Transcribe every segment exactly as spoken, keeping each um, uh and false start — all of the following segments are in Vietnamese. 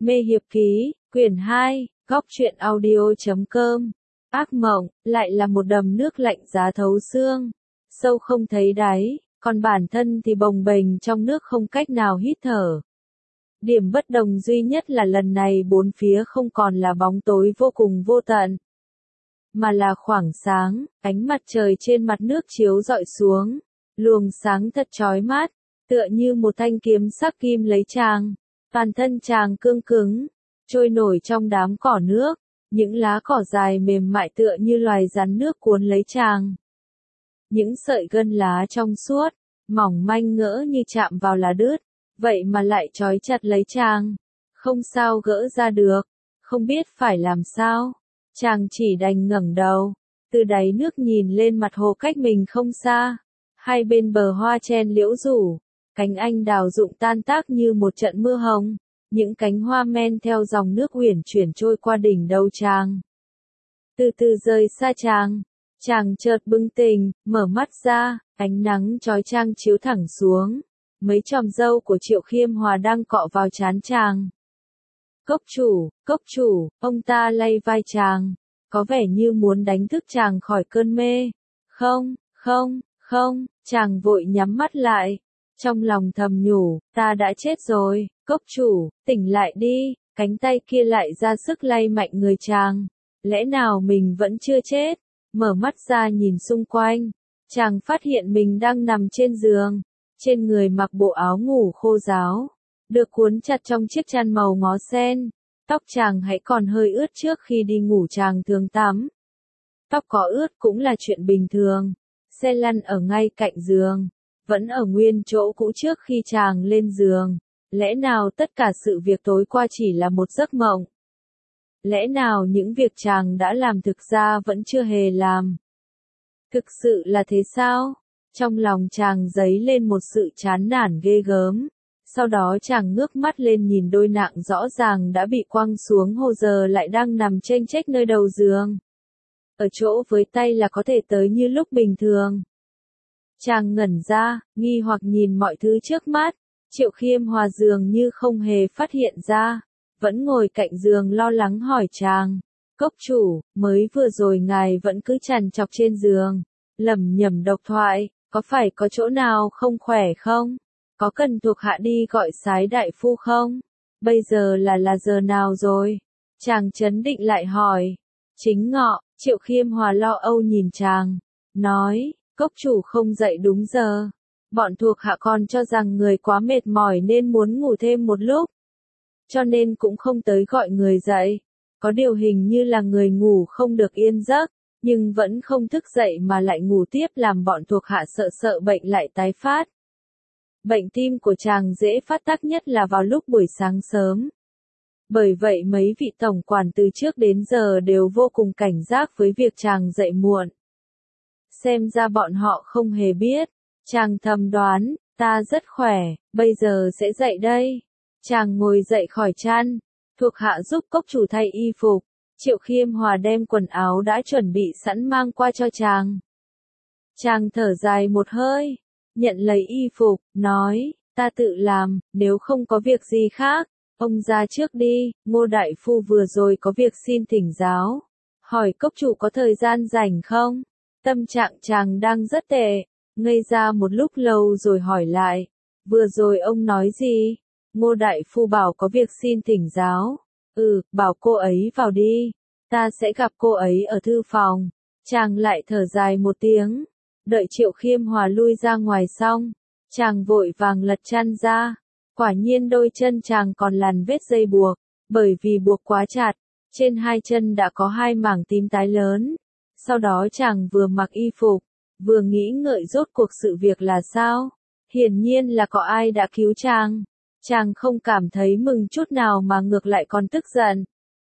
Mê Hiệp Ký, quyển hai, góc truyện audio chấm com. Ác mộng, lại là một đầm nước lạnh giá thấu xương, sâu không thấy đáy, còn bản thân thì bồng bềnh trong nước không cách nào hít thở. Điểm bất đồng duy nhất là lần này bốn phía không còn là bóng tối vô cùng vô tận, mà là khoảng sáng, ánh mặt trời trên mặt nước chiếu rọi xuống, luồng sáng thật chói mắt, tựa như một thanh kiếm sắc kim lấy chàng. Toàn thân chàng cương cứng, trôi nổi trong đám cỏ nước, những lá cỏ dài mềm mại tựa như loài rắn nước cuốn lấy chàng. Những sợi gân lá trong suốt, mỏng manh ngỡ như chạm vào là đứt, vậy mà lại trói chặt lấy chàng. Không sao gỡ ra được, không biết phải làm sao. Chàng chỉ đành ngẩng đầu, từ đáy nước nhìn lên mặt hồ cách mình không xa. Hai bên bờ hoa chen liễu rủ, cánh anh đào rụng tan tác như một trận mưa hồng, những cánh hoa men theo dòng nước uyển chuyển trôi qua đỉnh đầu chàng. Từ từ rời xa chàng, chàng chợt bừng tỉnh, mở mắt ra, ánh nắng chói chang chiếu thẳng xuống, mấy chòm râu của Triệu Khiêm Hòa đang cọ vào trán chàng. Cốc chủ, cốc chủ, ông ta lay vai chàng, có vẻ như muốn đánh thức chàng khỏi cơn mê. Không, không, không, chàng vội nhắm mắt lại. Trong lòng thầm nhủ, ta đã chết rồi, cốc chủ, tỉnh lại đi, cánh tay kia lại ra sức lay mạnh người chàng. Lẽ nào mình vẫn chưa chết? Mở mắt ra nhìn xung quanh, chàng phát hiện mình đang nằm trên giường, trên người mặc bộ áo ngủ khô ráo, được cuốn chặt trong chiếc chăn màu ngó sen. Tóc chàng hãy còn hơi ướt, trước khi đi ngủ chàng thường tắm. Tóc có ướt cũng là chuyện bình thường. Xe lăn ở ngay cạnh giường, vẫn ở nguyên chỗ cũ trước khi chàng lên giường. Lẽ nào tất cả sự việc tối qua chỉ là một giấc mộng? Lẽ nào những việc chàng đã làm thực ra vẫn chưa hề làm? Thực sự là thế sao? Trong lòng chàng dấy lên một sự chán nản ghê gớm. Sau đó chàng ngước mắt lên nhìn đôi nạng rõ ràng đã bị quăng xuống hồ giờ lại đang nằm chênh chếch nơi đầu giường. Ở chỗ với tay là có thể tới như lúc bình thường. Chàng ngẩn ra, nghi hoặc nhìn mọi thứ trước mắt. Triệu Khiêm Hòa dường như không hề phát hiện ra, vẫn ngồi cạnh giường lo lắng hỏi chàng. Cốc chủ, mới vừa rồi ngài vẫn cứ trằn trọc trên giường, lẩm nhẩm độc thoại, có phải có chỗ nào không khỏe không? Có cần thuộc hạ đi gọi Sái đại phu không? Bây giờ là là giờ nào rồi? Chàng trấn định lại hỏi. Chính ngọ. Triệu Khiêm Hòa lo âu nhìn chàng, nói, cốc chủ không dậy đúng giờ. Bọn thuộc hạ còn cho rằng người quá mệt mỏi nên muốn ngủ thêm một lúc, cho nên cũng không tới gọi người dậy. Có điều hình như là người ngủ không được yên giấc, nhưng vẫn không thức dậy mà lại ngủ tiếp, làm bọn thuộc hạ sợ sợ bệnh lại tái phát. Bệnh tim của chàng dễ phát tác nhất là vào lúc buổi sáng sớm. Bởi vậy mấy vị tổng quản từ trước đến giờ đều vô cùng cảnh giác với việc chàng dậy muộn. Xem ra bọn họ không hề biết. Chàng thầm đoán, ta rất khỏe, bây giờ sẽ dậy đây. Chàng ngồi dậy khỏi chăn, thuộc hạ giúp cốc chủ thay y phục. Triệu Khiêm Hòa đem quần áo đã chuẩn bị sẵn mang qua cho chàng. Chàng thở dài một hơi, nhận lấy y phục, nói, ta tự làm, nếu không có việc gì khác. Ông ra trước đi, Ngô đại phu vừa rồi có việc xin thỉnh giáo. Hỏi cốc chủ có thời gian rảnh không? Tâm trạng chàng đang rất tệ, ngây ra một lúc lâu rồi hỏi lại. Vừa rồi ông nói gì? Ngô đại phu bảo có việc xin thỉnh giáo. Ừ, bảo cô ấy vào đi. Ta sẽ gặp cô ấy ở thư phòng. Chàng lại thở dài một tiếng. Đợi Triệu Khiêm Hòa lui ra ngoài xong, chàng vội vàng lật chăn ra. Quả nhiên đôi chân chàng còn lằn vết dây buộc, bởi vì buộc quá chặt, trên hai chân đã có hai mảng tím tái lớn. Sau đó chàng vừa mặc y phục, vừa nghĩ ngợi rốt cuộc sự việc là sao. Hiển nhiên là có ai đã cứu chàng. Chàng không cảm thấy mừng chút nào mà ngược lại còn tức giận.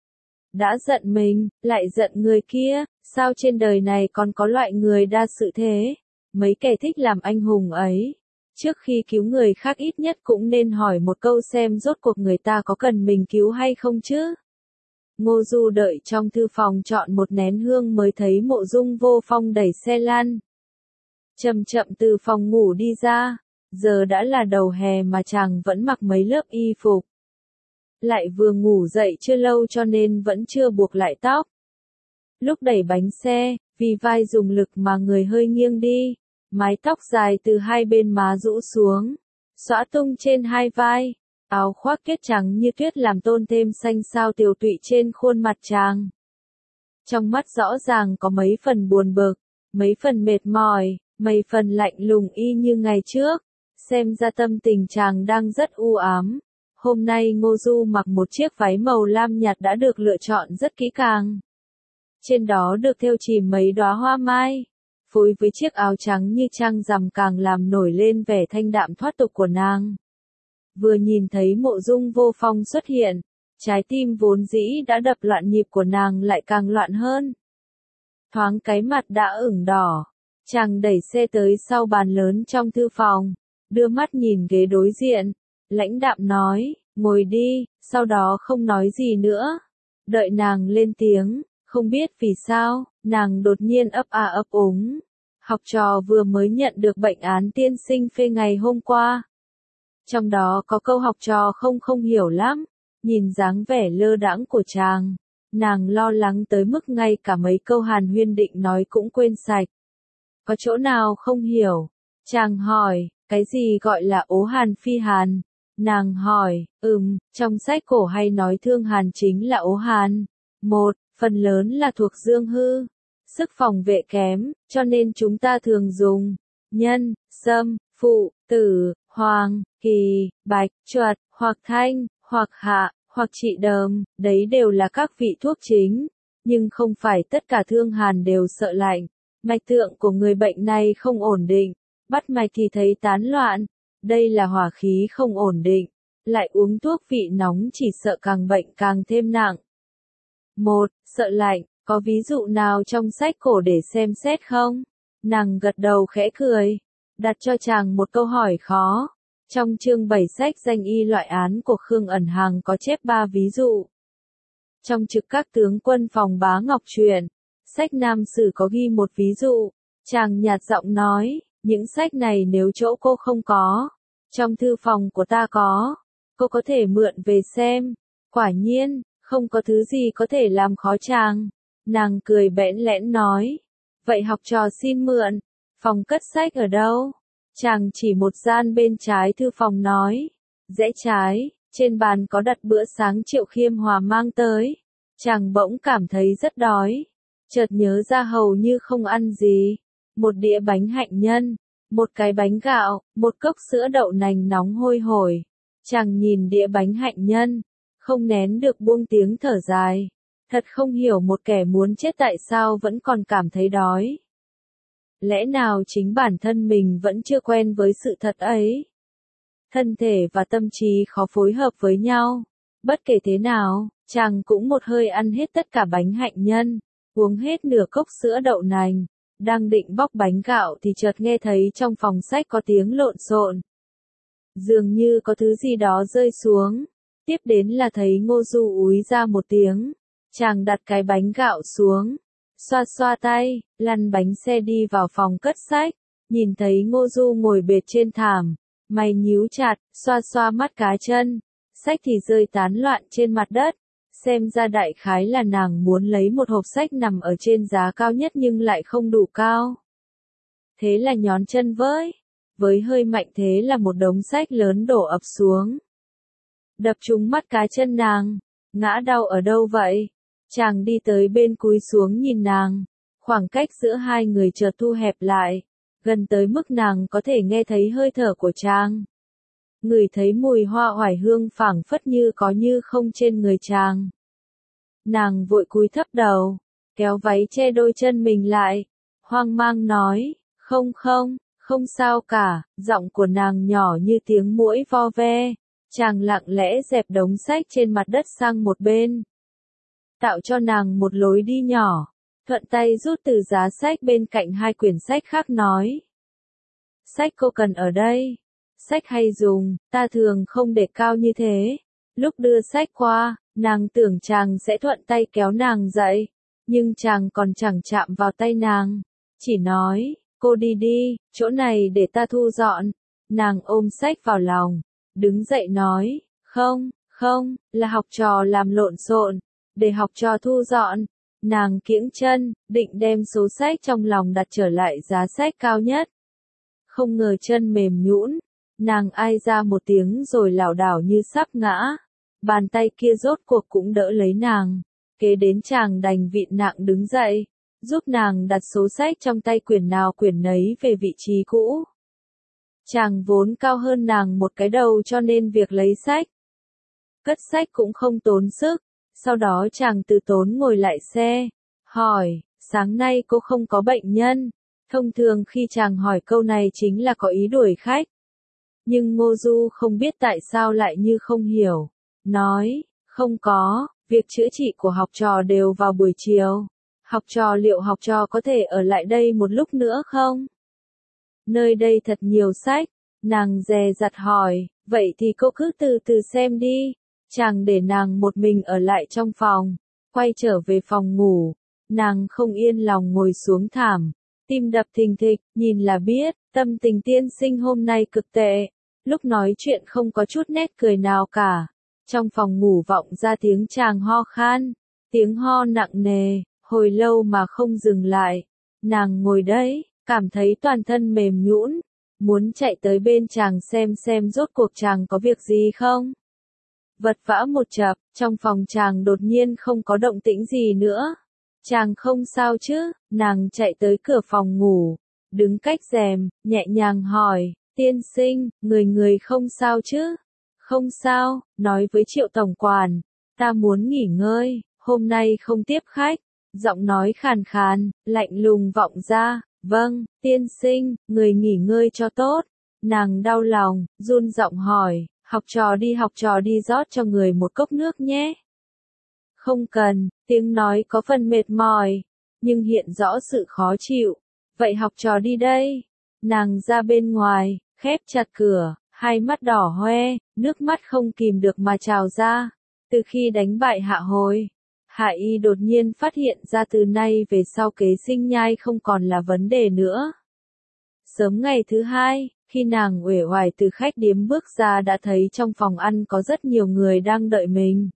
Đã giận mình, lại giận người kia, sao trên đời này còn có loại người đa sự thế? Mấy kẻ thích làm anh hùng ấy, trước khi cứu người khác ít nhất cũng nên hỏi một câu xem rốt cuộc người ta có cần mình cứu hay không chứ. Ngô Du đợi trong thư phòng chọn một nén hương mới thấy Mộ Dung Vô Phong đẩy xe lăn chậm chậm từ phòng ngủ đi ra. Giờ đã là đầu hè mà chàng vẫn mặc mấy lớp y phục. lại vừa ngủ dậy chưa lâu cho nên vẫn chưa buộc lại tóc. Lúc đẩy bánh xe, vì vai dùng lực mà người hơi nghiêng đi, mái tóc dài từ hai bên má rũ xuống, xõa tung trên hai vai, áo khoác kết trắng như tuyết làm tôn thêm xanh xao tiều tụy trên khuôn mặt chàng. Trong mắt rõ ràng có mấy phần buồn bực, mấy phần mệt mỏi, mấy phần lạnh lùng y như ngày trước, xem ra tâm tình chàng đang rất u ám. Hôm nay Ngô Du mặc một chiếc váy màu lam nhạt đã được lựa chọn rất kỹ càng. Trên đó được thêu chìm mấy đóa hoa mai, phối với chiếc áo trắng như trăng rằm càng làm nổi lên vẻ thanh đạm thoát tục của nàng. Vừa nhìn thấy Mộ Dung Vô Phong xuất hiện, trái tim vốn dĩ đã đập loạn nhịp của nàng lại càng loạn hơn. Thoáng cái mặt đã ửng đỏ, chàng đẩy xe tới sau bàn lớn trong thư phòng, đưa mắt nhìn ghế đối diện, lãnh đạm nói, ngồi đi, sau đó không nói gì nữa. Đợi nàng lên tiếng, không biết vì sao, nàng đột nhiên ấp a ấp úng. Học trò vừa mới nhận được bệnh án tiên sinh phê ngày hôm qua. Trong đó có câu học trò không không hiểu lắm, nhìn dáng vẻ lơ đãng của chàng, nàng lo lắng tới mức ngay cả mấy câu hàn huyên định nói cũng quên sạch. Có chỗ nào không hiểu? Chàng hỏi, cái gì gọi là ố hàn phi hàn? Nàng hỏi, ừm, trong sách cổ hay nói thương hàn chính là ố hàn. Một, phần lớn là thuộc dương hư, sức phòng vệ kém, cho nên chúng ta thường dùng nhân, sâm, phụ, tử, hoàng, kỳ, bạch, chuột, hoặc thanh, hoặc hạ, hoặc trị đờm, đấy đều là các vị thuốc chính, nhưng không phải tất cả thương hàn đều sợ lạnh. Mạch tượng của người bệnh này không ổn định, bắt mạch thì thấy tán loạn, đây là hỏa khí không ổn định, lại uống thuốc vị nóng chỉ sợ càng bệnh càng thêm nặng. Một, sợ lạnh, có ví dụ nào trong sách cổ để xem xét không? Nàng gật đầu khẽ cười, đặt cho chàng một câu hỏi khó. Trong chương bảy sách danh y loại án của Khương Ẩn Hằng có chép ba ví dụ. Trong trực các tướng quân phòng Bá Ngọc truyện, sách Nam Sử có ghi một ví dụ. Chàng nhạt giọng nói, những sách này nếu chỗ cô không có, trong thư phòng của ta có, cô có thể mượn về xem. Quả nhiên, không có thứ gì có thể làm khó chàng. Nàng cười bẽn lẽn nói, vậy học trò xin mượn, phòng cất sách ở đâu? Chàng chỉ một gian bên trái thư phòng nói, rẽ trái, trên bàn có đặt bữa sáng Triệu Khiêm Hòa mang tới. Chàng bỗng cảm thấy rất đói, chợt nhớ ra hầu như không ăn gì, một đĩa bánh hạnh nhân, một cái bánh gạo, một cốc sữa đậu nành nóng hôi hổi. Chàng nhìn đĩa bánh hạnh nhân, không nén được buông tiếng thở dài, thật không hiểu một kẻ muốn chết tại sao vẫn còn cảm thấy đói. Lẽ nào chính bản thân mình vẫn chưa quen với sự thật ấy? Thân thể và tâm trí khó phối hợp với nhau. Bất kể thế nào, chàng cũng một hơi ăn hết tất cả bánh hạnh nhân, uống hết nửa cốc sữa đậu nành. Đang định bóc bánh gạo thì chợt nghe thấy trong phòng sách có tiếng lộn xộn. Dường như có thứ gì đó rơi xuống. Tiếp đến là thấy Ngô Du úi ra một tiếng. Chàng đặt cái bánh gạo xuống, xoa xoa tay, lăn bánh xe đi vào phòng cất sách, nhìn thấy Ngô Du ngồi bệt trên thảm, mày nhíu chặt, xoa xoa mắt cá chân, sách thì rơi tán loạn trên mặt đất, xem ra đại khái là nàng muốn lấy một hộp sách nằm ở trên giá cao nhất nhưng lại không đủ cao. Thế là nhón chân với, với hơi mạnh thế là một đống sách lớn đổ ập xuống. Đập trúng mắt cá chân nàng, ngã đau ở đâu vậy? Chàng đi tới bên cúi xuống nhìn nàng, khoảng cách giữa hai người chợt thu hẹp lại, gần tới mức nàng có thể nghe thấy hơi thở của chàng. Ngửi thấy mùi hoa oải hương phảng phất như có như không trên người chàng. Nàng vội cúi thấp đầu, kéo váy che đôi chân mình lại, hoang mang nói, không không, không sao cả, giọng của nàng nhỏ như tiếng muỗi vo ve. Chàng lặng lẽ dẹp đống sách trên mặt đất sang một bên, tạo cho nàng một lối đi nhỏ, thuận tay rút từ giá sách bên cạnh hai quyển sách khác nói. Sách cô cần ở đây. Sách hay dùng, ta thường không để cao như thế. Lúc đưa sách qua, nàng tưởng chàng sẽ thuận tay kéo nàng dậy, nhưng chàng còn chẳng chạm vào tay nàng, chỉ nói, cô đi đi, chỗ này để ta thu dọn. Nàng ôm sách vào lòng, đứng dậy nói, không, Không, là học trò làm lộn xộn, để học trò thu dọn. Nàng kiễng chân, định đem số sách trong lòng đặt trở lại giá sách cao nhất. Không ngờ chân mềm nhũn, nàng ai ra một tiếng rồi lảo đảo như sắp ngã. Bàn tay kia rốt cuộc cũng đỡ lấy nàng. Kế đến chàng đành vịn nặng đứng dậy, giúp nàng đặt số sách trong tay quyển nào quyển nấy về vị trí cũ. Chàng vốn cao hơn nàng một cái đầu cho nên việc lấy sách, cất sách cũng không tốn sức. Sau đó chàng từ tốn ngồi lại xe, hỏi, sáng nay cô không có bệnh nhân. Thông thường khi chàng hỏi câu này chính là có ý đuổi khách. Nhưng Ngô Du không biết tại sao lại như không hiểu. Nói, không có, việc chữa trị của học trò đều vào buổi chiều. Học trò liệu học trò có thể ở lại đây một lúc nữa không? Nơi đây thật nhiều sách, nàng dè dặt hỏi, vậy thì cô cứ từ từ xem đi. Chàng để nàng một mình ở lại trong phòng, quay trở về phòng ngủ. Nàng không yên lòng ngồi xuống thảm, tim đập thình thịch, nhìn là biết, tâm tình tiên sinh hôm nay cực tệ. Lúc nói chuyện không có chút nét cười nào cả. Trong phòng ngủ vọng ra tiếng chàng ho khan, tiếng ho nặng nề, hồi lâu mà không dừng lại. Nàng ngồi đấy, cảm thấy toàn thân mềm nhũn, muốn chạy tới bên chàng xem xem rốt cuộc chàng có việc gì không. Vật vã một chập, trong phòng chàng đột nhiên không có động tĩnh gì nữa. Chàng không sao chứ, nàng chạy tới cửa phòng ngủ, đứng cách rèm, nhẹ nhàng hỏi, tiên sinh, người người không sao chứ? Không sao, nói với Triệu tổng quản, ta muốn nghỉ ngơi, hôm nay không tiếp khách. Giọng nói khàn khàn, lạnh lùng vọng ra, vâng, tiên sinh, người nghỉ ngơi cho tốt. Nàng đau lòng, run giọng hỏi, học trò đi học trò đi rót cho người một cốc nước nhé. Không cần, tiếng nói có phần mệt mỏi, nhưng hiện rõ sự khó chịu. Vậy học trò đi đây. Nàng ra bên ngoài, khép chặt cửa, hai mắt đỏ hoe, nước mắt không kìm được mà trào ra. Từ khi đánh bại Hạ Hồi, Hạ Y đột nhiên phát hiện ra từ nay về sau kế sinh nhai không còn là vấn đề nữa. Sớm ngày thứ hai, khi nàng uể oải từ khách điếm bước ra đã thấy trong phòng ăn có rất nhiều người đang đợi mình.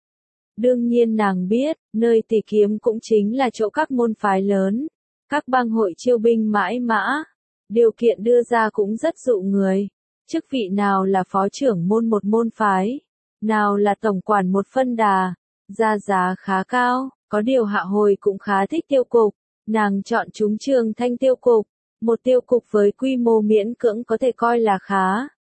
Đương nhiên nàng biết, nơi tỷ kiếm cũng chính là chỗ các môn phái lớn, các bang hội chiêu binh mãi mã. Điều kiện đưa ra cũng rất dụ người. Chức vị nào là phó trưởng môn một môn phái, nào là tổng quản một phân đà, ra giá khá cao. Có điều Hạ Hồi cũng khá thích tiêu cục, nàng chọn trúng Trường Thanh tiêu cục, một tiêu cục với quy mô miễn cưỡng có thể coi là khá.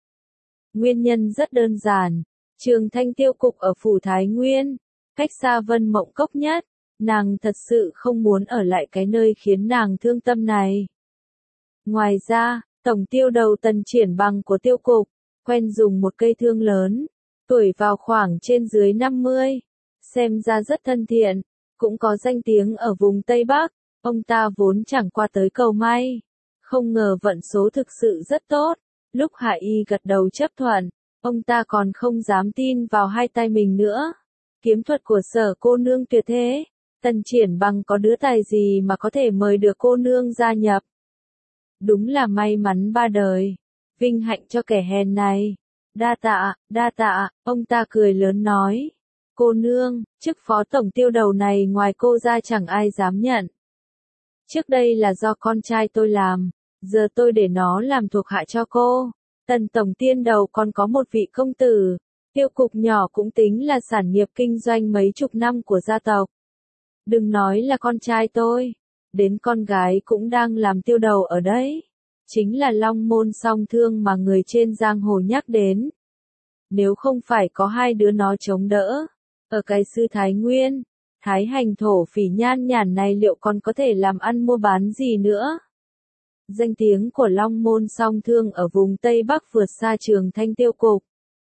Nguyên nhân rất đơn giản, Trường Thanh tiêu cục ở phủ Thái Nguyên, cách xa Vân Mộng Cốc nhất, nàng thật sự không muốn ở lại cái nơi khiến nàng thương tâm này. Ngoài ra, tổng tiêu đầu Tần Triển Bằng của tiêu cục, quen dùng một cây thương lớn, tuổi vào khoảng trên dưới năm mươi, xem ra rất thân thiện, cũng có danh tiếng ở vùng Tây Bắc. Ông ta vốn chẳng qua tới cầu may, không ngờ vận số thực sự rất tốt. Lúc Hạ Y gật đầu chấp thuận, ông ta còn không dám tin vào hai tay mình nữa. Kiếm thuật của Sở cô nương tuyệt thế, Tần Triển Bằng có đứa tài gì mà có thể mời được cô nương gia nhập. Đúng là may mắn ba đời, vinh hạnh cho kẻ hèn này. Đa tạ, đa tạ, ông ta cười lớn nói. Cô nương, chức phó tổng tiêu đầu này ngoài cô ra chẳng ai dám nhận. Trước đây là do con trai tôi làm, giờ tôi để nó làm thuộc hạ cho cô. Tần tổng tiên đầu còn có một vị công tử, tiêu cục nhỏ cũng tính là sản nghiệp kinh doanh mấy chục năm của gia tộc. Đừng nói là con trai tôi, đến con gái cũng đang làm tiêu đầu ở đấy. Chính là Long Môn Song Thương mà người trên giang hồ nhắc đến. Nếu không phải có hai đứa nó chống đỡ, ở cái sư Thái Nguyên, Thái Hành thổ phỉ nhan nhản này liệu còn có thể làm ăn mua bán gì nữa. Danh tiếng của Long Môn Song Thương ở vùng Tây Bắc vượt xa Trường Thanh tiêu cục,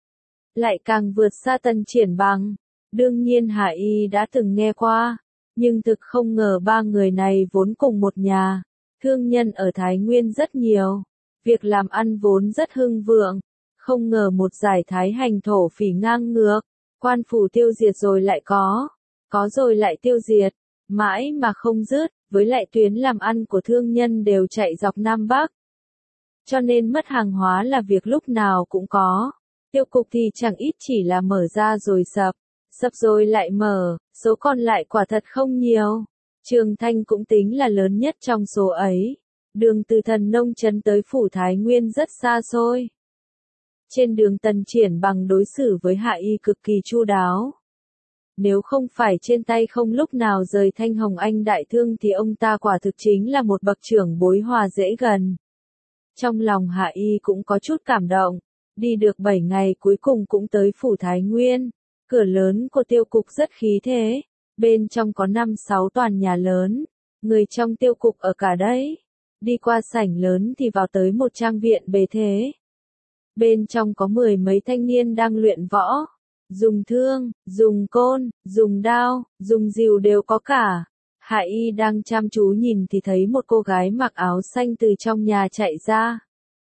lại càng vượt xa Tần Triển Bằng. Đương nhiên Hạ Y đã từng nghe qua, nhưng thực không ngờ ba người này vốn cùng một nhà. Thương nhân ở Thái Nguyên rất nhiều, việc làm ăn vốn rất hưng vượng. Không ngờ một giải Thái Hành thổ phỉ ngang ngược, quan phủ tiêu diệt rồi lại có, có rồi lại tiêu diệt, mãi mà không dứt, với lại tuyến làm ăn của thương nhân đều chạy dọc Nam Bắc. Cho nên mất hàng hóa là việc lúc nào cũng có. Tiêu cục thì chẳng ít, chỉ là mở ra rồi sập, sập rồi lại mở, số còn lại quả thật không nhiều. Trường Thanh cũng tính là lớn nhất trong số ấy. Đường từ Thần Nông Trấn tới Phủ Thái Nguyên rất xa xôi. Trên đường Tần Triển Bằng đối xử với Hạ Y cực kỳ chu đáo. Nếu không phải trên tay không lúc nào rời Thanh Hồng Anh đại thương thì ông ta quả thực chính là một bậc trưởng bối hòa dễ gần. Trong lòng Hạ Y cũng có chút cảm động. Đi được bảy ngày cuối cùng cũng tới Phủ Thái Nguyên. Cửa lớn của tiêu cục rất khí thế. Bên trong có năm sáu tòa nhà lớn. Người trong tiêu cục ở cả đấy. Đi qua sảnh lớn thì vào tới một trang viện bề thế. Bên trong có mười mấy thanh niên đang luyện võ. Dùng thương, dùng côn, dùng đao, dùng rìu đều có cả. Hạ Y đang chăm chú nhìn thì thấy một cô gái mặc áo xanh từ trong nhà chạy ra.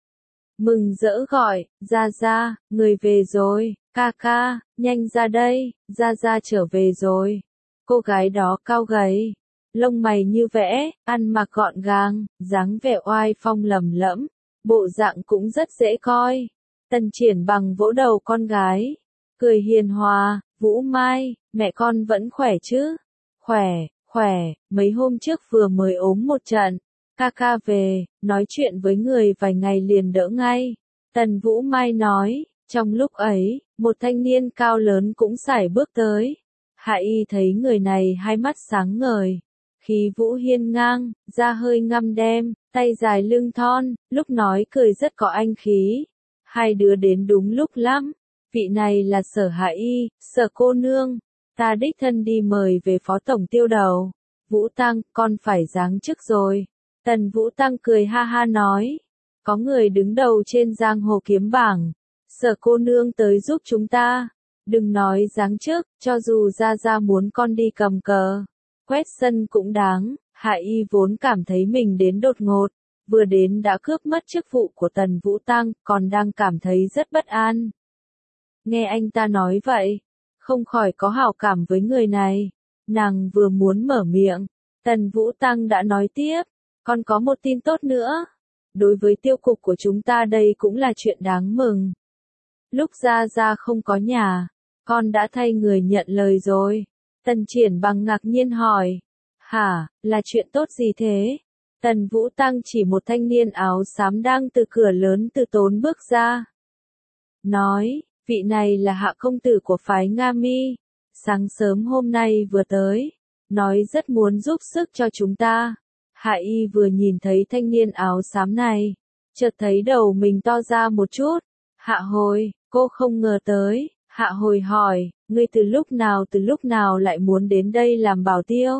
Mừng rỡ gọi, Gia Gia, người về rồi, ca ca, nhanh ra đây, Gia Gia trở về rồi. Cô gái đó cao gầy, lông mày như vẽ, ăn mặc gọn gàng, dáng vẻ oai phong lầm lẫm, bộ dạng cũng rất dễ coi. Tần Triển Bằng vỗ đầu con gái, cười hiền hòa, Vũ Mai, mẹ con vẫn khỏe chứ? Khỏe, khỏe, mấy hôm trước vừa mới ốm một trận. Ca ca về, nói chuyện với người vài ngày liền đỡ ngay. Tần Vũ Mai nói, trong lúc ấy, một thanh niên cao lớn cũng sải bước tới. Hạ Y thấy người này hai mắt sáng ngời, khí vũ hiên ngang, da hơi ngăm đen, tay dài lưng thon, lúc nói cười rất có anh khí. Hai đứa đến đúng lúc lắm. Vị này là Sở Hạ Y, Sở cô nương. Ta đích thân đi mời về phó tổng tiêu đầu. Vũ Tăng, con phải giáng chức rồi. Tần Vũ Tăng cười ha ha nói. Có người đứng đầu trên giang hồ kiếm bảng. Sở cô nương tới giúp chúng ta. Đừng nói giáng chức, cho dù Gia Gia muốn con đi cầm cờ. Quét sân cũng đáng. Hạ Y vốn cảm thấy mình đến đột ngột. Vừa đến đã cướp mất chức vụ của Tần Vũ Tăng, còn đang cảm thấy rất bất an. Nghe anh ta nói vậy, không khỏi có hảo cảm với người này. Nàng vừa muốn mở miệng, Tần Vũ Tăng đã nói tiếp, còn có một tin tốt nữa. Đối với tiêu cục của chúng ta đây cũng là chuyện đáng mừng. Lúc Gia Gia không có nhà, con đã thay người nhận lời rồi. Tần Triển Bằng ngạc nhiên hỏi, hả, là chuyện tốt gì thế? Tần Vũ Tăng chỉ một thanh niên áo xám đang từ cửa lớn từ tốn bước ra. Nói, vị này là hạ công tử của phái Nga Mi. Sáng sớm hôm nay vừa tới. Nói rất muốn giúp sức cho chúng ta. Hạ Y vừa nhìn thấy thanh niên áo xám này. Chợt thấy đầu mình to ra một chút. Hạ hồi, cô không ngờ tới. Hạ hồi hỏi, ngươi từ lúc nào từ lúc nào lại muốn đến đây làm bảo tiêu?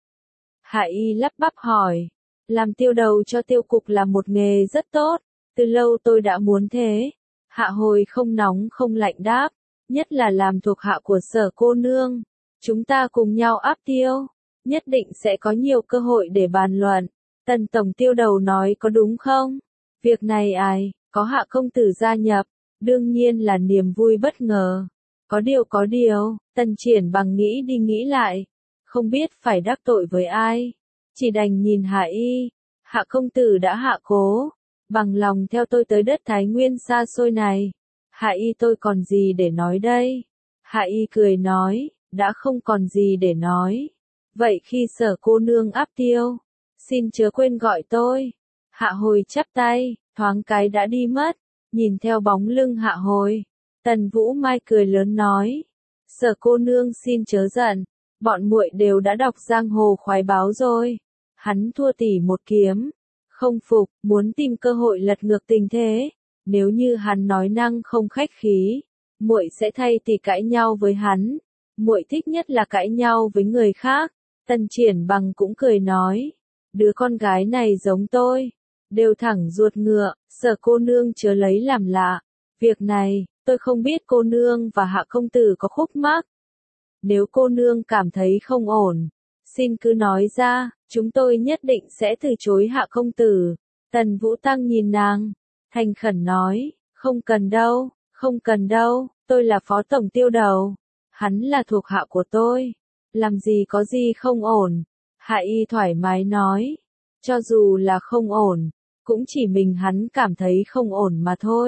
Hạ Y lắp bắp hỏi. Làm tiêu đầu cho tiêu cục là một nghề rất tốt. Từ lâu tôi đã muốn thế. Hạ hồi không nóng không lạnh đáp. Nhất là làm thuộc hạ của Sở cô nương. Chúng ta cùng nhau áp tiêu. Nhất định sẽ có nhiều cơ hội để bàn luận. Tần tổng tiêu đầu nói có đúng không? Việc này ai, có hạ công tử gia nhập. Đương nhiên là niềm vui bất ngờ. Có điều có điều, Tần Triển Bằng nghĩ đi nghĩ lại. Không biết phải đắc tội với ai. Chỉ đành nhìn Hạ Y. Hạ công tử đã hạ cố. Bằng lòng theo tôi tới đất Thái Nguyên xa xôi này. Hạ Y tôi còn gì để nói đây? Hạ Y cười nói, đã không còn gì để nói. Vậy khi Sở cô nương áp tiêu, xin chớ quên gọi tôi. Hạ hồi chắp tay, thoáng cái đã đi mất. Nhìn theo bóng lưng Hạ hồi, Tần Vũ Mai cười lớn nói, Sở cô nương xin chớ giận, bọn muội đều đã đọc giang hồ khoái báo rồi. Hắn thua tỷ một kiếm, không phục, muốn tìm cơ hội lật ngược tình thế. Nếu như hắn nói năng không khách khí, muội sẽ thay tỷ cãi nhau với hắn. Muội thích nhất là cãi nhau với người khác. Tần Triển Bằng cũng cười nói, đứa con gái này giống tôi, đều thẳng ruột ngựa. Sở cô nương chớ lấy làm lạ. Việc này, tôi không biết cô nương và hạ công tử có khúc mắc. Nếu cô nương cảm thấy không ổn, xin cứ nói ra, chúng tôi nhất định sẽ từ chối hạ công tử. Tần Vũ Tăng nhìn nàng, thành khẩn nói, không cần đâu, không cần đâu, tôi là phó tổng tiêu đầu. Hắn là thuộc hạ của tôi. Làm gì có gì không ổn. Hạ Y thoải mái nói, cho dù là không ổn, cũng chỉ mình hắn cảm thấy không ổn mà thôi.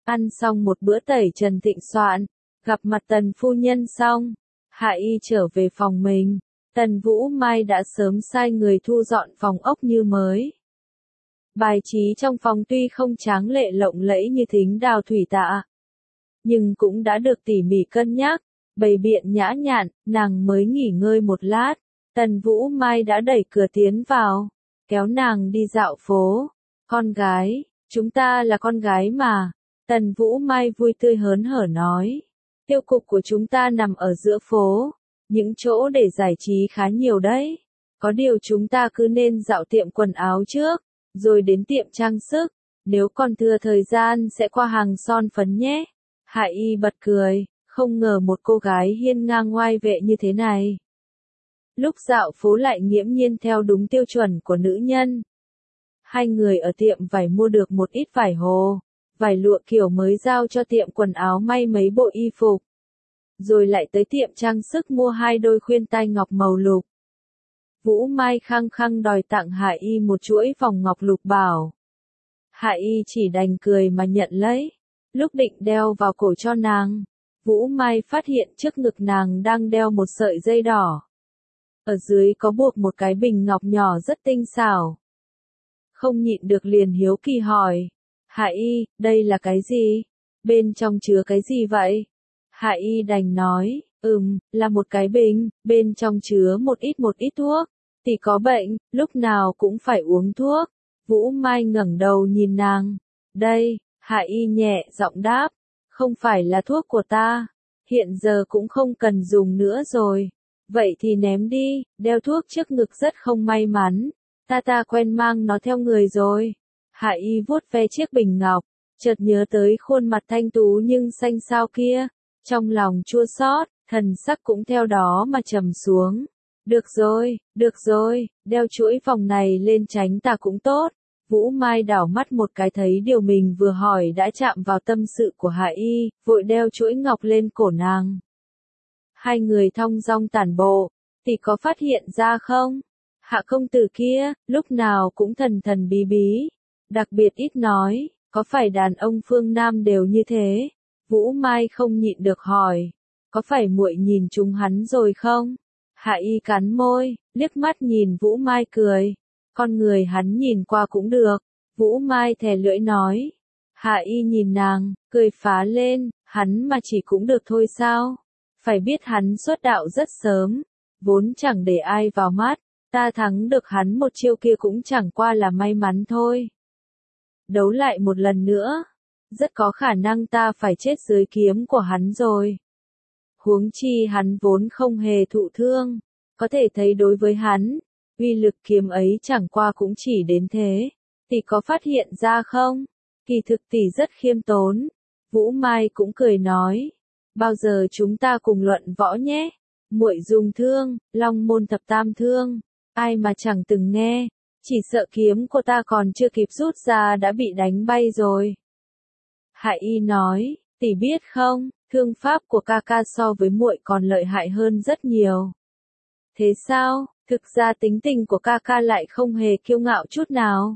Ăn xong một bữa tẩy trần thịnh soạn, gặp mặt Tần phu nhân xong, Hạ Y trở về phòng mình. Tần Vũ Mai đã sớm sai người thu dọn phòng ốc như mới. Bài trí trong phòng tuy không tráng lệ lộng lẫy như thính đào thủy tạ, nhưng cũng đã được tỉ mỉ cân nhắc, bày biện nhã nhặn. Nàng mới nghỉ ngơi một lát, Tần Vũ Mai đã đẩy cửa tiến vào, kéo nàng đi dạo phố. Con gái, chúng ta là con gái mà. Tần Vũ Mai vui tươi hớn hở nói. Tiêu cục của chúng ta nằm ở giữa phố, những chỗ để giải trí khá nhiều đấy. Có điều chúng ta cứ nên dạo tiệm quần áo trước, rồi đến tiệm trang sức. Nếu còn thừa thời gian sẽ qua hàng son phấn nhé. Hạ Y bật cười, không ngờ một cô gái hiên ngang ngoai vệ như thế này. Lúc dạo phố lại nghiễm nhiên theo đúng tiêu chuẩn của nữ nhân. Hai người ở tiệm vải mua được một ít vải hồ, vải lụa kiểu mới giao cho tiệm quần áo may mấy bộ y phục. Rồi lại tới tiệm trang sức mua hai đôi khuyên tai ngọc màu lục. Vũ Mai khăng khăng đòi tặng Hạ Y một chuỗi vòng ngọc lục bảo. Hạ Y chỉ đành cười mà nhận lấy. Lúc định đeo vào cổ cho nàng, Vũ Mai phát hiện trước ngực nàng đang đeo một sợi dây đỏ. Ở dưới có buộc một cái bình ngọc nhỏ rất tinh xảo. Không nhịn được liền hiếu kỳ hỏi. Hạ Y, đây là cái gì? Bên trong chứa cái gì vậy? Hạ Y đành nói, ừm, là một cái bình, bên trong chứa một ít một ít thuốc. Tỷ có bệnh, lúc nào cũng phải uống thuốc. Vũ Mai ngẩng đầu nhìn nàng. Đây, Hạ Y nhẹ giọng đáp, không phải là thuốc của ta. Hiện giờ cũng không cần dùng nữa rồi. Vậy thì ném đi, đeo thuốc trước ngực rất không may mắn. Ta ta quen mang nó theo người rồi. Hạ Y vuốt ve chiếc bình ngọc, chợt nhớ tới khuôn mặt thanh tú nhưng xanh xao kia. Trong lòng chua xót, thần sắc cũng theo đó mà trầm xuống. Được rồi, được rồi, đeo chuỗi vòng này lên tránh ta cũng tốt. Vũ Mai đảo mắt một cái thấy điều mình vừa hỏi đã chạm vào tâm sự của Hạ Y, vội đeo chuỗi ngọc lên cổ nàng. Hai người thong dong tản bộ, tỷ có phát hiện ra không? Hạ công tử kia, lúc nào cũng thần thần bí bí, đặc biệt ít nói, có phải đàn ông phương Nam đều như thế? Vũ Mai không nhịn được hỏi, có phải muội nhìn chúng hắn rồi không? Hạ Y cắn môi, liếc mắt nhìn Vũ Mai cười, con người hắn nhìn qua cũng được. Vũ Mai thè lưỡi nói. Hạ Y nhìn nàng, cười phá lên, hắn mà chỉ cũng được thôi sao? Phải biết hắn xuất đạo rất sớm, vốn chẳng để ai vào mắt, ta thắng được hắn một chiêu kia cũng chẳng qua là may mắn thôi. Đấu lại một lần nữa, rất có khả năng ta phải chết dưới kiếm của hắn rồi. Huống chi hắn vốn không hề thụ thương, có thể thấy đối với hắn, uy lực kiếm ấy chẳng qua cũng chỉ đến thế. Tỷ có phát hiện ra không? Kỳ thực tỷ rất khiêm tốn. Vũ Mai cũng cười nói, bao giờ chúng ta cùng luận võ nhé. Muội dùng thương, Long môn thập tam thương, ai mà chẳng từng nghe, chỉ sợ kiếm của ta còn chưa kịp rút ra đã bị đánh bay rồi. Hạ Y nói, tỷ biết không, thương pháp của ca ca so với muội còn lợi hại hơn rất nhiều. Thế sao? Thực ra tính tình của ca ca lại không hề kiêu ngạo chút nào.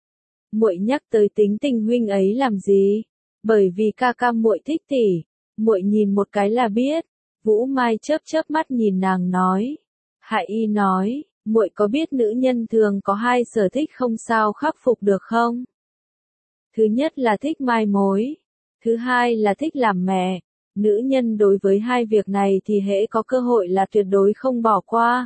Muội nhắc tới tính tình huynh ấy làm gì? Bởi vì ca ca muội thích tỷ, muội nhìn một cái là biết. Vũ Mai chớp chớp mắt nhìn nàng nói. Hạ Y nói, muội có biết nữ nhân thường có hai sở thích không sao khắc phục được không? Thứ nhất là thích mai mối, thứ hai là thích làm mẹ. Nữ nhân đối với hai việc này thì hễ có cơ hội là tuyệt đối không bỏ qua.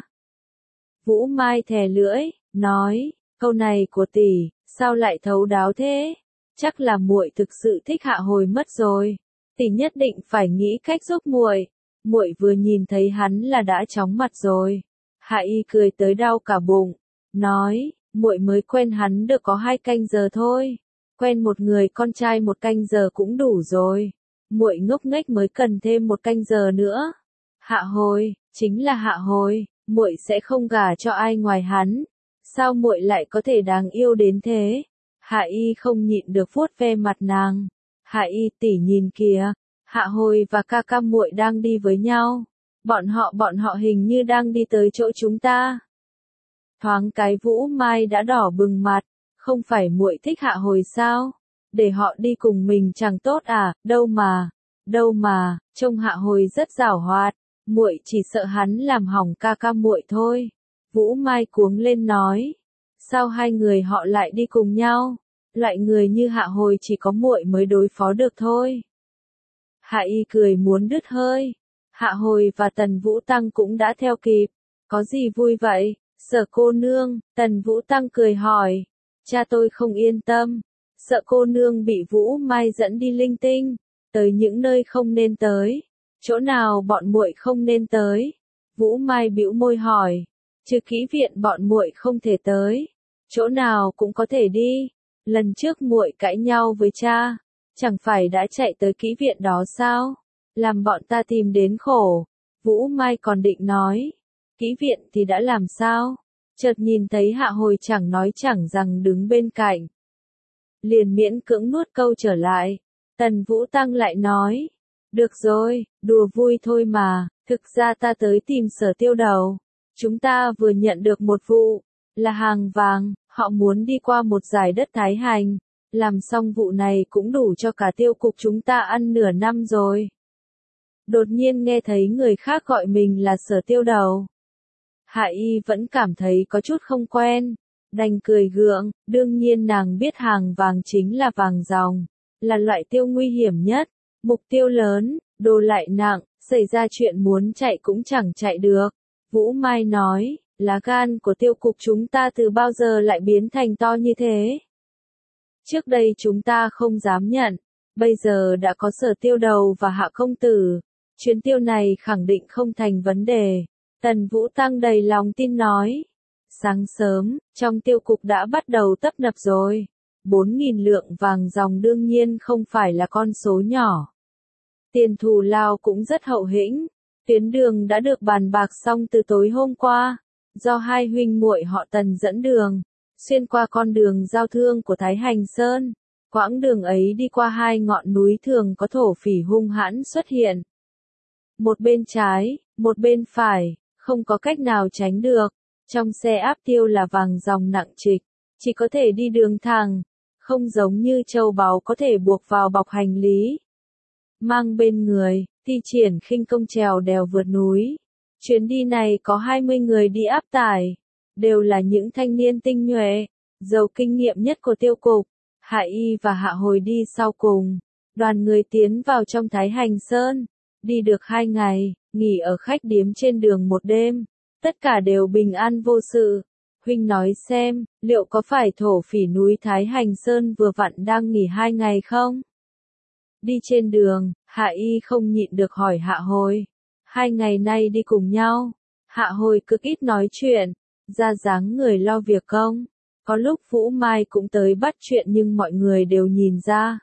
Vũ Mai thè lưỡi, nói, câu này của tỷ, sao lại thấu đáo thế? Chắc là muội thực sự thích Hạ Hồi mất rồi. Tỷ nhất định phải nghĩ cách giúp muội. Muội vừa nhìn thấy hắn là đã chóng mặt rồi. Hạ Y cười tới đau cả bụng, nói, muội mới quen hắn được có hai canh giờ thôi. Quen một người con trai một canh giờ cũng đủ rồi. Muội ngốc nghếch mới cần thêm một canh giờ nữa. Hạ Hồi, chính là Hạ Hồi, muội sẽ không gả cho ai ngoài hắn. Sao muội lại có thể đáng yêu đến thế? Hạ Y không nhịn được vuốt ve mặt nàng. Hạ Y tỷ nhìn kìa, Hạ Hồi và ca ca muội đang đi với nhau. Bọn họ bọn họ hình như đang đi tới chỗ chúng ta. Thoáng cái Vũ Mai đã đỏ bừng mặt, không phải muội thích Hạ Hồi sao? để họ đi cùng mình chẳng tốt à, đâu mà, đâu mà, trông Hạ Hồi rất giảo hoạt, muội chỉ sợ hắn làm hỏng ca ca muội thôi. Vũ Mai cuống lên nói, sao hai người họ lại đi cùng nhau, loại người như Hạ Hồi chỉ có muội mới đối phó được thôi. Hạ Y cười muốn đứt hơi, Hạ Hồi và Tần Vũ Tăng cũng đã theo kịp, có gì vui vậy, Sở cô nương, Tần Vũ Tăng cười hỏi, cha tôi không yên tâm, sợ cô nương bị Vũ Mai dẫn đi linh tinh, tới những nơi không nên tới, chỗ nào bọn muội không nên tới. Vũ Mai bĩu môi hỏi, trừ kỹ viện bọn muội không thể tới, chỗ nào cũng có thể đi, lần trước muội cãi nhau với cha, chẳng phải đã chạy tới kỹ viện đó sao, làm bọn ta tìm đến khổ. Vũ Mai còn định nói, kỹ viện thì đã làm sao, chợt nhìn thấy Hạ Hồi chẳng nói chẳng rằng đứng bên cạnh. Liền miễn cưỡng nuốt câu trở lại, Tần Vũ Tăng lại nói, được rồi, đùa vui thôi mà, thực ra ta tới tìm Sở Tiêu Đầu, chúng ta vừa nhận được một vụ, là hàng vàng, họ muốn đi qua một dải đất Thái Hành, làm xong vụ này cũng đủ cho cả tiêu cục chúng ta ăn nửa năm rồi. Đột nhiên nghe thấy người khác gọi mình là Sở Tiêu Đầu. Hạ Y vẫn cảm thấy có chút không quen, đành cười gượng, đương nhiên nàng biết hàng vàng chính là vàng ròng, là loại tiêu nguy hiểm nhất, mục tiêu lớn, đồ lại nặng, xảy ra chuyện muốn chạy cũng chẳng chạy được. Vũ Mai nói, lá gan của tiêu cục chúng ta từ bao giờ lại biến thành to như thế? Trước đây chúng ta không dám nhận, bây giờ đã có Sở Tiêu Đầu và Hạ công tử, chuyến tiêu này khẳng định không thành vấn đề. Tần Vũ Tăng đầy lòng tin nói. Sáng sớm, trong tiêu cục đã bắt đầu tấp nập rồi. Bốn nghìn lượng vàng ròng đương nhiên không phải là con số nhỏ. Tiền thù lao cũng rất hậu hĩnh. Tuyến đường đã được bàn bạc xong từ tối hôm qua. Do hai huynh muội họ Tần dẫn đường, xuyên qua con đường giao thương của Thái Hành Sơn. Quãng đường ấy đi qua hai ngọn núi thường có thổ phỉ hung hãn xuất hiện. Một bên trái, một bên phải, không có cách nào tránh được. Trong xe áp tiêu là vàng ròng nặng trịch, chỉ có thể đi đường thẳng, không giống như châu báu có thể buộc vào bọc hành lý. Mang bên người, thi triển khinh công trèo đèo vượt núi. Chuyến đi này có hai mươi người đi áp tải, đều là những thanh niên tinh nhuệ, giàu kinh nghiệm nhất của tiêu cục. Hạ Y và Hạ Hồi đi sau cùng, đoàn người tiến vào trong Thái Hành Sơn, đi được hai ngày, nghỉ ở khách điếm trên đường một đêm. Tất cả đều bình an vô sự. Huynh nói xem, liệu có phải thổ phỉ núi Thái Hành Sơn vừa vặn đang nghỉ hai ngày không? Đi trên đường, Hạ Y không nhịn được hỏi Hạ Hồi. Hai ngày nay đi cùng nhau. Hạ Hồi cực ít nói chuyện, ra dáng người lo việc công. Có lúc Vũ Mai cũng tới bắt chuyện nhưng mọi người đều nhìn ra.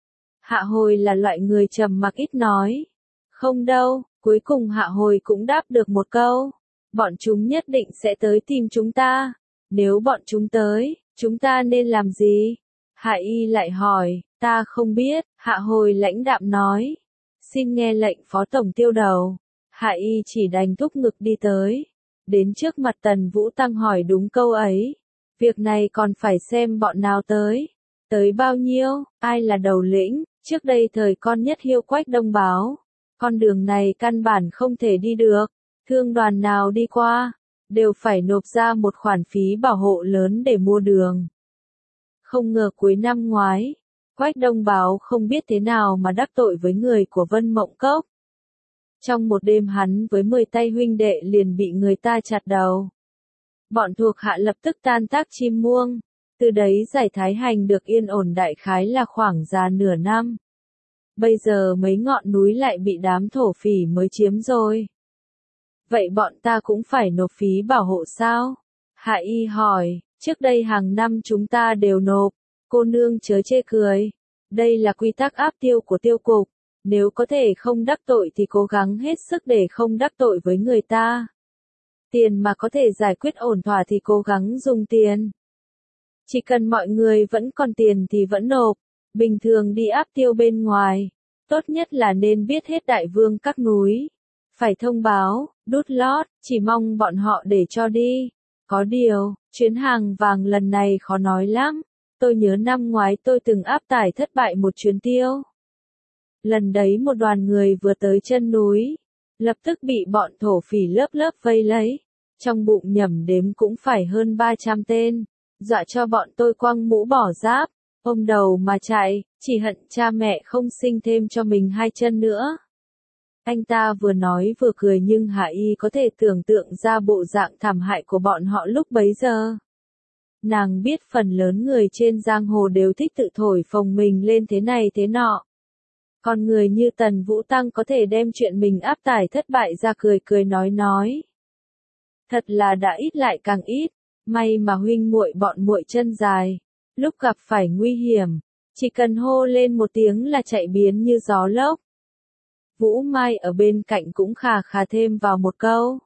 Hạ Hồi là loại người trầm mặc ít nói. Không đâu, cuối cùng Hạ Hồi cũng đáp được một câu. Bọn chúng nhất định sẽ tới tìm chúng ta. Nếu bọn chúng tới, chúng ta nên làm gì? Hạ Y lại hỏi, ta không biết. Hạ Hồi lãnh đạm nói. Xin nghe lệnh Phó Tổng Tiêu Đầu. Hạ Y chỉ đành thúc ngực đi tới. Đến trước mặt Tần Vũ Tăng hỏi đúng câu ấy. Việc này còn phải xem bọn nào tới. Tới bao nhiêu, ai là đầu lĩnh. Trước đây thời con nhất Hiêu Quách Đông báo. Con đường này căn bản không thể đi được. Thương đoàn nào đi qua, đều phải nộp ra một khoản phí bảo hộ lớn để mua đường. Không ngờ cuối năm ngoái, Quách Đông báo không biết thế nào mà đắc tội với người của Vân Mộng Cốc. Trong một đêm hắn với mười tay huynh đệ liền bị người ta chặt đầu. Bọn thuộc hạ lập tức tan tác chim muông, từ đấy giải Thái Hành được yên ổn đại khái là khoảng già nửa năm. Bây giờ mấy ngọn núi lại bị đám thổ phỉ mới chiếm rồi. Vậy bọn ta cũng phải nộp phí bảo hộ sao? Hạ Y hỏi, trước đây hàng năm chúng ta đều nộp, cô nương chớ chê cười. Đây là quy tắc áp tiêu của tiêu cục, nếu có thể không đắc tội thì cố gắng hết sức để không đắc tội với người ta. Tiền mà có thể giải quyết ổn thỏa thì cố gắng dùng tiền. Chỉ cần mọi người vẫn còn tiền thì vẫn nộp, bình thường đi áp tiêu bên ngoài, tốt nhất là nên biết hết đại vương các núi. Phải thông báo, đút lót, chỉ mong bọn họ để cho đi. Có điều, chuyến hàng vàng lần này khó nói lắm. tôi nhớ năm ngoái tôi từng áp tải thất bại một chuyến tiêu. Lần đấy một đoàn người vừa tới chân núi, lập tức bị bọn thổ phỉ lớp lớp vây lấy, trong bụng nhẩm đếm cũng phải hơn ba trăm tên, dọa cho bọn tôi quăng mũ bỏ giáp, ôm đầu mà chạy, chỉ hận cha mẹ không sinh thêm cho mình hai chân nữa. Anh ta vừa nói vừa cười nhưng Hạ Y có thể tưởng tượng ra bộ dạng thảm hại của bọn họ lúc bấy giờ. Nàng biết phần lớn người trên giang hồ đều thích tự thổi phồng mình lên thế này thế nọ. Còn người như Tần Vũ Tăng có thể đem chuyện mình áp tải thất bại ra cười cười nói nói. Thật là đã ít lại càng ít, may mà huynh muội bọn muội chân dài, lúc gặp phải nguy hiểm, chỉ cần hô lên một tiếng là chạy biến như gió lốc. Vũ Mai ở bên cạnh cũng khà khà thêm vào một câu.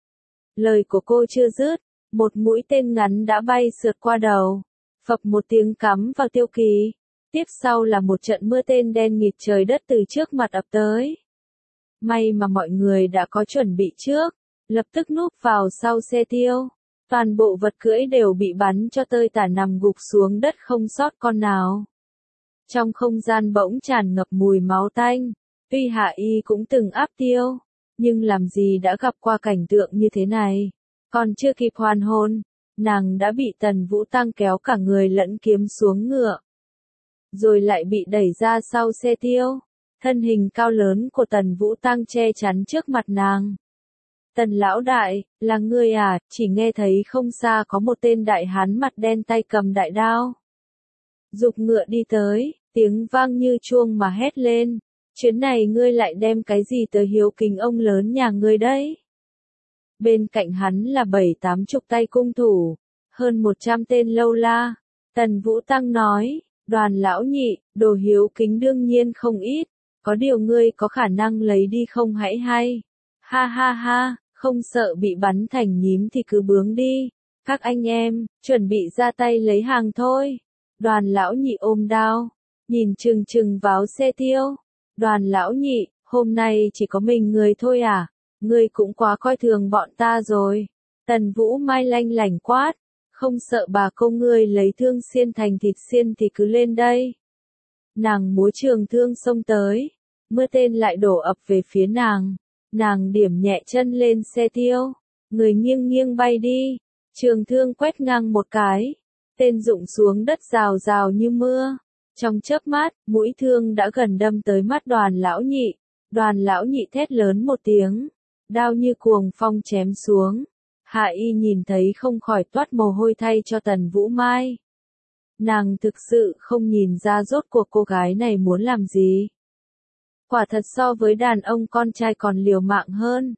Lời của cô chưa dứt, một mũi tên ngắn đã bay sượt qua đầu, phập một tiếng cắm vào Tiêu Kỳ. Tiếp sau là một trận mưa tên đen nghịt trời đất từ trước mặt ập tới. May mà mọi người đã có chuẩn bị trước, lập tức núp vào sau xe Tiêu. Toàn bộ vật cưỡi đều bị bắn cho tơi tả nằm gục xuống đất không sót con nào. Trong không gian bỗng tràn ngập mùi máu tanh. Tuy Hạ Y cũng từng áp tiêu, nhưng làm gì đã gặp qua cảnh tượng như thế này. Còn chưa kịp hoàn hồn, nàng đã bị Tần Vũ Tăng kéo cả người lẫn kiếm xuống ngựa. Rồi lại bị đẩy ra sau xe Tiêu. Thân hình cao lớn của Tần Vũ Tăng che chắn trước mặt nàng. Tần lão đại, là ngươi à, chỉ nghe thấy không xa có một tên đại hán mặt đen tay cầm đại đao. Giục ngựa đi tới, tiếng vang như chuông mà hét lên. Chuyến này ngươi lại đem cái gì tới hiếu kính ông lớn nhà ngươi đấy? Bên cạnh hắn là bảy tám chục tay cung thủ, hơn một trăm tên lâu la. Tần Vũ Tăng nói, Đoàn lão nhị, đồ hiếu kính đương nhiên không ít, có điều ngươi có khả năng lấy đi không hãy hay. Ha ha ha, không sợ bị bắn thành nhím thì cứ bướng đi. Các anh em, chuẩn bị ra tay lấy hàng thôi. Đoàn lão nhị ôm đao, nhìn chừng chừng vào xe Tiêu. Đoàn lão nhị, hôm nay chỉ có mình người thôi à? Ngươi cũng quá coi thường bọn ta rồi. Tần Vũ Mai lanh lảnh quát, không sợ bà cô ngươi lấy thương xiên thành thịt xiên thì cứ lên đây. Nàng múa trường thương xông tới, mưa tên lại đổ ập về phía nàng. Nàng điểm nhẹ chân lên xe Tiêu, người nghiêng nghiêng bay đi, trường thương quét ngang một cái, tên rụng xuống đất rào rào như mưa. Trong chớp mắt, mũi thương đã gần đâm tới mắt Đoàn lão nhị. Đoàn lão nhị thét lớn một tiếng, đao như cuồng phong chém xuống. Hạ Y nhìn thấy không khỏi toát mồ hôi thay cho Tần Vũ Mai. Nàng thực sự không nhìn ra rốt cuộc cô gái này muốn làm gì. Quả thật so với đàn ông con trai còn liều mạng hơn.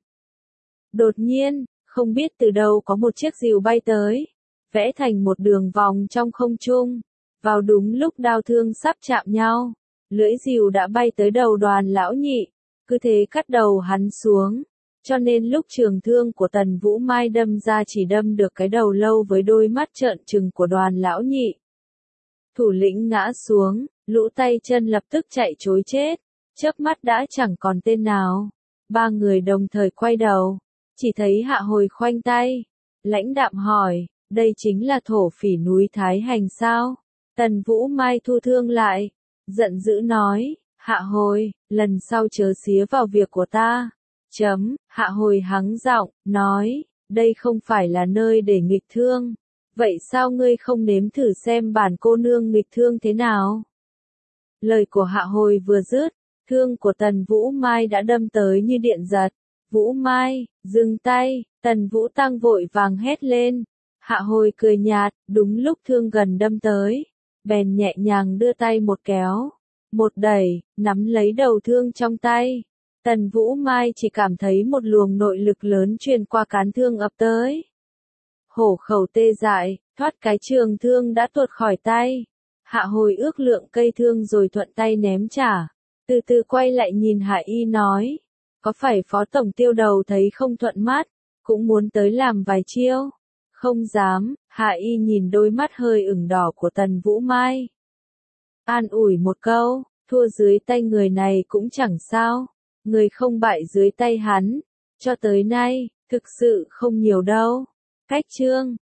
Đột nhiên, không biết từ đâu có một chiếc rìu bay tới, vẽ thành một đường vòng trong không trung. Vào đúng lúc đao thương sắp chạm nhau, lưỡi rìu đã bay tới đầu Đoàn lão nhị, cứ thế cắt đầu hắn xuống. Cho nên lúc trường thương của Tần Vũ Mai đâm ra chỉ đâm được cái đầu lâu với đôi mắt trợn trừng của Đoàn lão nhị. Thủ lĩnh ngã xuống, lũ tay chân lập tức chạy trối chết, chớp mắt đã chẳng còn tên nào. Ba người đồng thời quay đầu, chỉ thấy Hạ Hồi khoanh tay, lãnh đạm hỏi, đây chính là thổ phỉ núi Thái Hành sao? Tần Vũ Mai thu thương lại, giận dữ nói, Hạ Hồi, lần sau chớ xía vào việc của ta. Chấm, Hạ Hồi hắng giọng, nói, đây không phải là nơi để nghịch thương. Vậy sao ngươi không nếm thử xem bản cô nương nghịch thương thế nào? Lời của Hạ Hồi vừa dứt, thương của Tần Vũ Mai đã đâm tới như điện giật. Vũ Mai, dừng tay, Tần Vũ Tăng vội vàng hét lên. Hạ Hồi cười nhạt, đúng lúc thương gần đâm tới, bèn nhẹ nhàng đưa tay một kéo, một đẩy, nắm lấy đầu thương trong tay. Tần Vũ Mai chỉ cảm thấy một luồng nội lực lớn truyền qua cán thương ập tới. Hổ khẩu tê dại, thoát cái trường thương đã tuột khỏi tay. Hạ Hồi ước lượng cây thương rồi thuận tay ném trả. Từ từ quay lại nhìn Hạ Y nói, có phải Phó Tổng Tiêu đầu thấy không thuận mắt, cũng muốn tới làm vài chiêu? Không dám. Hạ Y nhìn đôi mắt hơi ửng đỏ của Tần Vũ Mai. An ủi một câu, thua dưới tay người này cũng chẳng sao. Người không bại dưới tay hắn, cho tới nay, thực sự không nhiều đâu. Cách chương